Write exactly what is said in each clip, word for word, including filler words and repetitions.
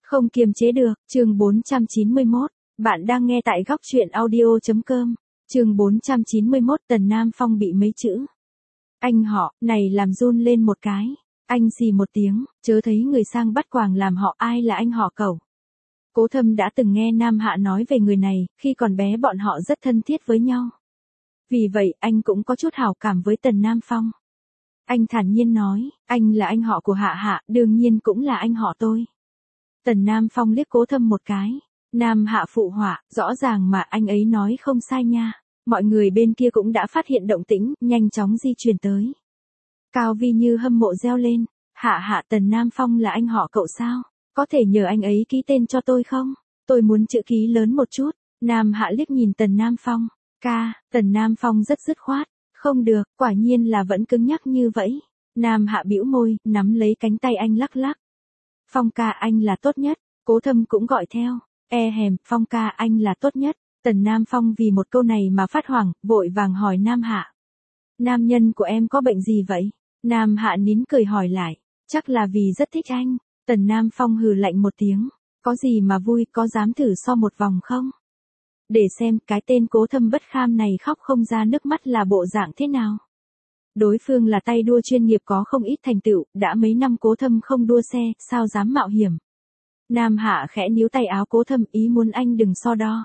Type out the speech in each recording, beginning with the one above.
Không kiềm chế được, chương bốn trăm chín mươi mốt, bạn đang nghe tại góc truyện audio.com, chương bốn trăm chín mươi mốt Tần Nam Phong bị mấy chữ. Anh họ, này làm run lên một cái, anh xì một tiếng, chớ thấy người sang bắt quàng làm họ ai là anh họ cẩu. Cố Thâm đã từng nghe Nam Hạ nói về người này, khi còn bé bọn họ rất thân thiết với nhau. Vì vậy anh cũng có chút hảo cảm với Tần Nam Phong. Anh thản nhiên nói, anh là anh họ của Hạ Hạ, đương nhiên cũng là anh họ tôi. Tần Nam Phong liếc Cố Thâm một cái. Nam Hạ phụ họa, rõ ràng mà anh ấy nói không sai nha. Mọi người bên kia cũng đã phát hiện động tĩnh, nhanh chóng di chuyển tới. Cao Vi Như hâm mộ reo lên, Hạ Hạ Tần Nam Phong là anh họ cậu sao? Có thể nhờ anh ấy ký tên cho tôi không? Tôi muốn chữ ký lớn một chút. Nam Hạ liếc nhìn Tần Nam Phong. Ca, Tần Nam Phong rất dứt khoát. Không được, quả nhiên là vẫn cứng nhắc như vậy. Nam Hạ bĩu môi, nắm lấy cánh tay anh lắc lắc. Phong ca anh là tốt nhất. Cố Thâm cũng gọi theo. E hèm, Phong ca anh là tốt nhất. Tần Nam Phong vì một câu này mà phát hoảng, vội vàng hỏi Nam Hạ. Nam nhân của em có bệnh gì vậy? Nam Hạ nín cười hỏi lại. Chắc là vì rất thích anh. Tần Nam Phong hừ lạnh một tiếng. Có gì mà vui, có dám thử so một vòng không? Để xem cái tên Cố Thâm bất kham này khóc không ra nước mắt là bộ dạng thế nào. Đối phương là tay đua chuyên nghiệp có không ít thành tựu, đã mấy năm Cố Thâm không đua xe, sao dám mạo hiểm. Nam Hạ khẽ níu tay áo Cố Thâm, ý muốn anh đừng so đo.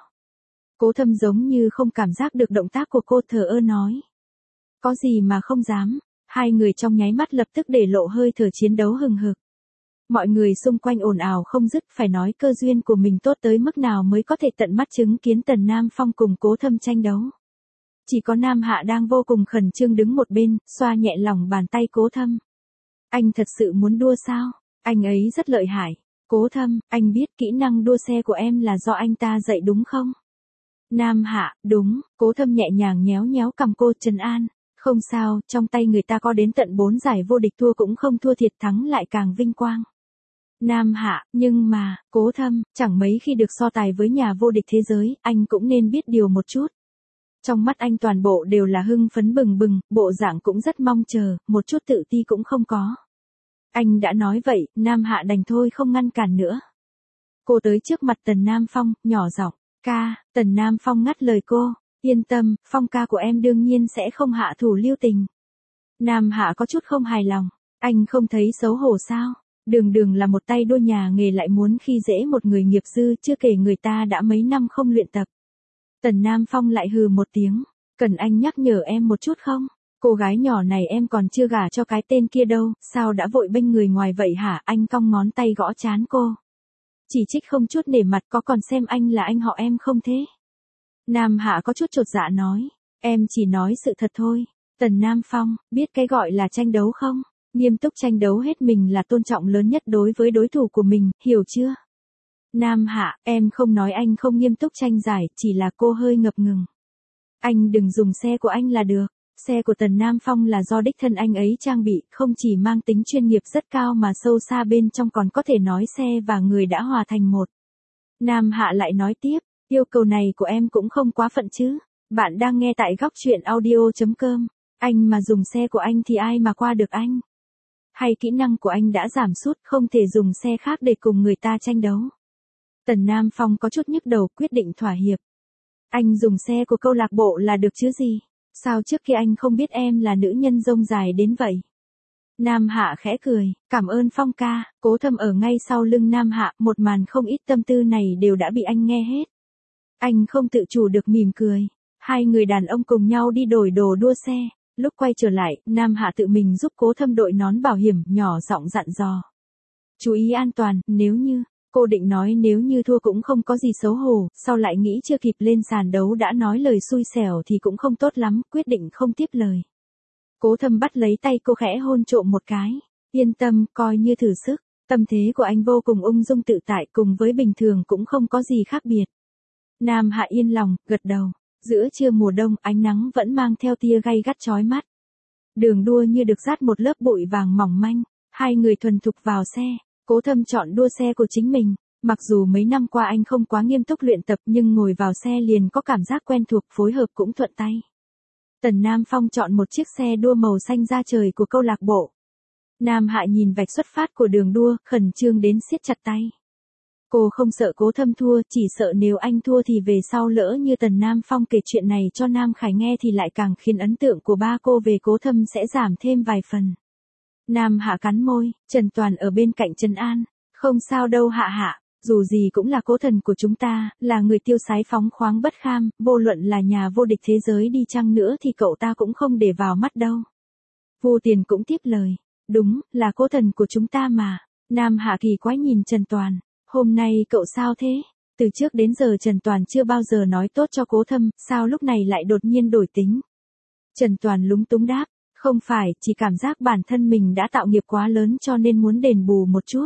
Cố Thâm giống như không cảm giác được động tác của cô, thờ ơ nói. Có gì mà không dám. Hai người trong nháy mắt lập tức để lộ hơi thở chiến đấu hừng hực. Mọi người xung quanh ồn ào không dứt, phải nói cơ duyên của mình tốt tới mức nào mới có thể tận mắt chứng kiến Tần Nam Phong cùng Cố Thâm tranh đấu. Chỉ có Nam Hạ đang vô cùng khẩn trương đứng một bên, xoa nhẹ lòng bàn tay Cố Thâm. Anh thật sự muốn đua sao? Anh ấy rất lợi hại. Cố Thâm, anh biết kỹ năng đua xe của em là do anh ta dạy đúng không? Nam Hạ, đúng. Cố Thâm nhẹ nhàng nhéo nhéo cằm cô, trấn an. Không sao, trong tay người ta có đến tận bốn giải vô địch, thua cũng không thua thiệt, thắng lại càng vinh quang. Nam Hạ, nhưng mà, Cố Thâm, chẳng mấy khi được so tài với nhà vô địch thế giới, anh cũng nên biết điều một chút. Trong mắt anh toàn bộ đều là hưng phấn bừng bừng, bộ dạng cũng rất mong chờ, một chút tự ti cũng không có. Anh đã nói vậy, Nam Hạ đành thôi không ngăn cản nữa. Cô tới trước mặt Tần Nam Phong, nhỏ giọng, ca. Tần Nam Phong ngắt lời cô, yên tâm, Phong ca của em đương nhiên sẽ không hạ thủ lưu tình. Nam Hạ có chút không hài lòng, anh không thấy xấu hổ sao? Đường đường là một tay đua nhà nghề lại muốn khi dễ một người nghiệp dư, chưa kể người ta đã mấy năm không luyện tập. Tần Nam Phong lại hừ một tiếng, cần anh nhắc nhở em một chút không? Cô gái nhỏ này em còn chưa gả cho cái tên kia đâu, sao đã vội bênh người ngoài vậy hả? Anh cong ngón tay gõ trán cô. Chỉ trích không chút nể mặt, có còn xem anh là anh họ em không thế? Nam Hạ có chút chột dạ nói, em chỉ nói sự thật thôi. Tần Nam Phong, biết cái gọi là tranh đấu không? Nghiêm túc tranh đấu hết mình là tôn trọng lớn nhất đối với đối thủ của mình, hiểu chưa? Nam Hạ, em không nói anh không nghiêm túc tranh giải, chỉ là cô hơi ngập ngừng. Anh đừng dùng xe của anh là được. Xe của Tần Nam Phong là do đích thân anh ấy trang bị, không chỉ mang tính chuyên nghiệp rất cao mà sâu xa bên trong còn có thể nói xe và người đã hòa thành một. Nam Hạ lại nói tiếp, yêu cầu này của em cũng không quá phận chứ. Bạn đang nghe tại góc truyện audio.com. Anh mà dùng xe của anh thì ai mà qua được anh? Hay kỹ năng của anh đã giảm sút, không thể dùng xe khác để cùng người ta tranh đấu? Tần Nam Phong có chút nhức đầu, quyết định thỏa hiệp. Anh dùng xe của câu lạc bộ là được chứ gì? Sao trước kia anh không biết em là nữ nhân rông dài đến vậy? Nam Hạ khẽ cười, cảm ơn Phong ca. Cố Thâm ở ngay sau lưng Nam Hạ, một màn không ít tâm tư này đều đã bị anh nghe hết. Anh không tự chủ được mỉm cười. Hai người đàn ông cùng nhau đi đổi đồ đua xe. Lúc quay trở lại, Nam Hạ tự mình giúp Cố Thâm đội nón bảo hiểm, nhỏ giọng dặn dò. Chú ý an toàn, nếu như, cô định nói nếu như thua cũng không có gì xấu hổ, sau lại nghĩ chưa kịp lên sàn đấu đã nói lời xui xẻo thì cũng không tốt lắm, quyết định không tiếp lời. Cố Thâm bắt lấy tay cô khẽ hôn trộm một cái. Yên tâm, coi như thử sức. Tâm thế của anh vô cùng ung dung tự tại, cùng với bình thường cũng không có gì khác biệt. Nam Hạ yên lòng, gật đầu. Giữa trưa mùa đông, ánh nắng vẫn mang theo tia gay gắt chói mắt. Đường đua như được dát một lớp bụi vàng mỏng manh. Hai người thuần thục vào xe. Cố Thâm chọn đua xe của chính mình. Mặc dù mấy năm qua anh không quá nghiêm túc luyện tập nhưng ngồi vào xe liền có cảm giác quen thuộc, phối hợp cũng thuận tay. Tần Nam Phong chọn một chiếc xe đua màu xanh da trời của câu lạc bộ. Nam Hạ nhìn vạch xuất phát của đường đua, khẩn trương đến siết chặt tay. Cô không sợ Cố Thâm thua, chỉ sợ nếu anh thua thì về sau lỡ như Tần Nam Phong kể chuyện này cho Nam Khải nghe thì lại càng khiến ấn tượng của ba cô về Cố Thâm sẽ giảm thêm vài phần. Nam Hạ cắn môi, Trần Toàn ở bên cạnh trấn an, không sao đâu Hạ Hạ, dù gì cũng là cố thần của chúng ta, là người tiêu sái phóng khoáng bất kham, vô luận là nhà vô địch thế giới đi chăng nữa thì cậu ta cũng không để vào mắt đâu. Vu Tiền cũng tiếp lời, đúng, là cố thần của chúng ta mà. Nam Hạ kỳ quái nhìn Trần Toàn, hôm nay cậu sao thế? Từ trước đến giờ Trần Toàn chưa bao giờ nói tốt cho Cố Thâm, sao lúc này lại đột nhiên đổi tính? Trần Toàn lúng túng đáp, không phải, chỉ cảm giác bản thân mình đã tạo nghiệp quá lớn cho nên muốn đền bù một chút.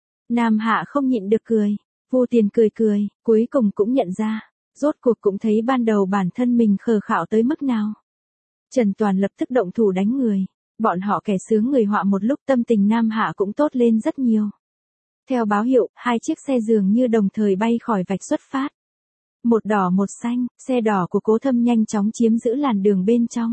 Nam Hạ không nhịn được cười, Vu Tiền cười cười, cuối cùng cũng nhận ra, rốt cuộc cũng thấy ban đầu bản thân mình khờ khạo tới mức nào. Trần Toàn lập tức động thủ đánh người, bọn họ kẻ sướng người họa một lúc tâm tình Nam Hạ cũng tốt lên rất nhiều. Theo báo hiệu, hai chiếc xe dường như đồng thời bay khỏi vạch xuất phát. Một đỏ một xanh, xe đỏ của Cố Thâm nhanh chóng chiếm giữ làn đường bên trong.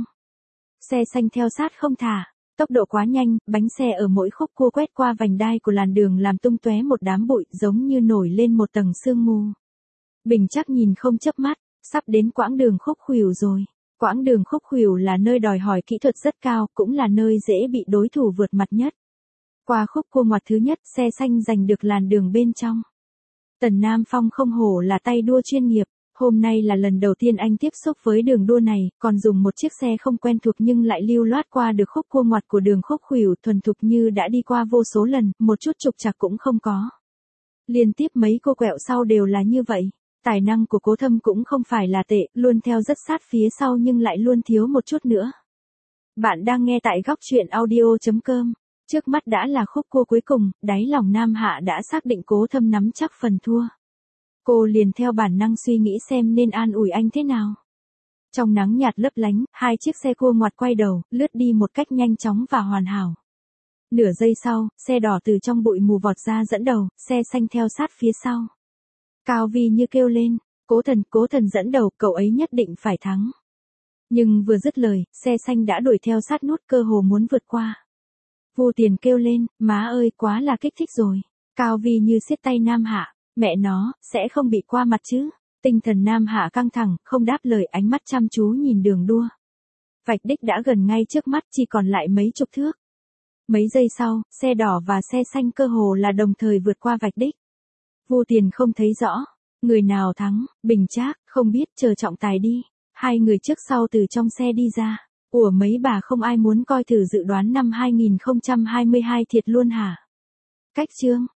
Xe xanh theo sát không thả, tốc độ quá nhanh, bánh xe ở mỗi khúc cua quét qua vành đai của làn đường làm tung tóe một đám bụi giống như nổi lên một tầng sương mù. Bình Trác nhìn không chớp mắt, sắp đến quãng đường khúc khuỷu rồi. Quãng đường khúc khuỷu là nơi đòi hỏi kỹ thuật rất cao, cũng là nơi dễ bị đối thủ vượt mặt nhất. Qua khúc cua ngoặt thứ nhất, xe xanh giành được làn đường bên trong. Tần Nam Phong không hổ là tay đua chuyên nghiệp, hôm nay là lần đầu tiên anh tiếp xúc với đường đua này, còn dùng một chiếc xe không quen thuộc nhưng lại lưu loát qua được khúc cua ngoặt của đường khúc khuỷu thuần thục như đã đi qua vô số lần, một chút trục trặc cũng không có. Liên tiếp mấy cô quẹo sau đều là như vậy. Tài năng của Cố Thâm cũng không phải là tệ, luôn theo rất sát phía sau nhưng lại luôn thiếu một chút nữa. Bạn đang nghe tại góc truyện audio chấm com. Trước mắt đã là khúc cua cuối cùng, đáy lòng Nam Hạ đã xác định Cố Thâm nắm chắc phần thua. Cô liền theo bản năng suy nghĩ xem nên an ủi anh thế nào. Trong nắng nhạt lấp lánh, hai chiếc xe cua ngoặt quay đầu, lướt đi một cách nhanh chóng và hoàn hảo. Nửa giây sau, xe đỏ từ trong bụi mù vọt ra dẫn đầu, xe xanh theo sát phía sau. Cao Vi như kêu lên, Cố Thần, Cố Thần dẫn đầu, cậu ấy nhất định phải thắng. Nhưng vừa dứt lời, xe xanh đã đuổi theo sát nút cơ hồ muốn vượt qua. Vu Tiền kêu lên, má ơi quá là kích thích rồi. Cao Vi như siết tay Nam Hạ, mẹ nó, sẽ không bị qua mặt chứ. Tinh thần Nam Hạ căng thẳng, không đáp lời, ánh mắt chăm chú nhìn đường đua. Vạch đích đã gần ngay trước mắt, chỉ còn lại mấy chục thước. Mấy giây sau, xe đỏ và xe xanh cơ hồ là đồng thời vượt qua vạch đích. Vu Tiền không thấy rõ, người nào thắng, Bình Trác, không biết, chờ trọng tài đi. Hai người trước sau từ trong xe đi ra. Ủa mấy bà không ai muốn coi thử dự đoán năm hai nghìn không trăm hai mươi hai thiệt luôn hả? Cách chương